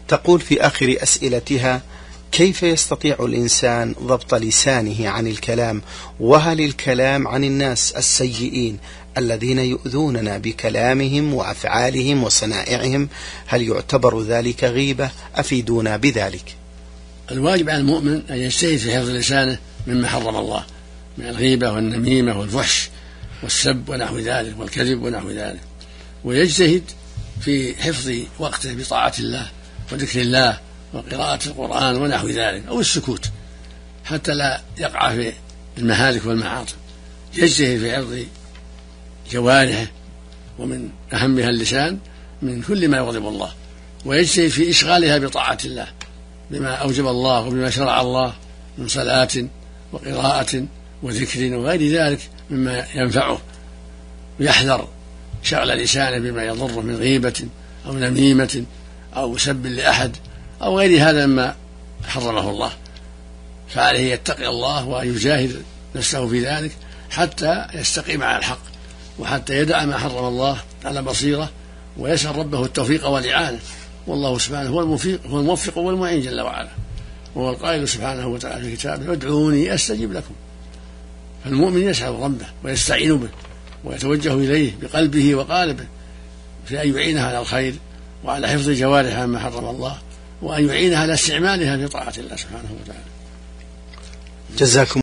تقول في آخر أسئلتها: كيف يستطيع الإنسان ضبط لسانه عن الكلام؟ وهل الكلام عن الناس السيئين الذين يؤذوننا بكلامهم وأفعالهم وصنائعهم هل يعتبر ذلك غيبة؟ أفيدونا بذلك. الواجب على المؤمن أن يجتهد في حفظ لسانه مما حرم الله من الغيبة والنميمة والفحش والسب ونحو ذلك والكذب ونحو ذلك، ويجتهد في حفظ وقته بطاعة الله وذكر الله وقراءة القرآن ونحو ذلك، أو السكوت حتى لا يقع في المهالك والمعاصي. يجتهد في حفظ جوارحه ومن أهمها اللسان من كل ما يغضب الله، ويجتهد في إشغالها بطاعة الله بما أوجب الله وبما شرع الله من صلاة وقراءة وذكر وغير ذلك مما ينفعه، ويحذر شغل لسانه بما يضره من غيبة أو نميمة أو سب لأحد أو غير هذا مما حرمه الله. فعليه يتقي الله ويجاهد نفسه في ذلك حتى يستقيم على الحق، وحتى يدع ما حرم الله على بصيرة، ويسأل ربه التوفيق والإعانة، والله سبحانه هو الموفق والمعين جل وعلا، وهو القائل سبحانه وتعالى في كتابه: ادعوني أستجب لكم. فالمؤمن يسأل ربه ويستعين به ويتوجه إليه بقلبه وقالبه في أن يعينها على الخير وعلى حفظ جوارحها ما حرم الله، وأن يعينها على استعمالها في طاعة الله سبحانه وتعالى. جزاكم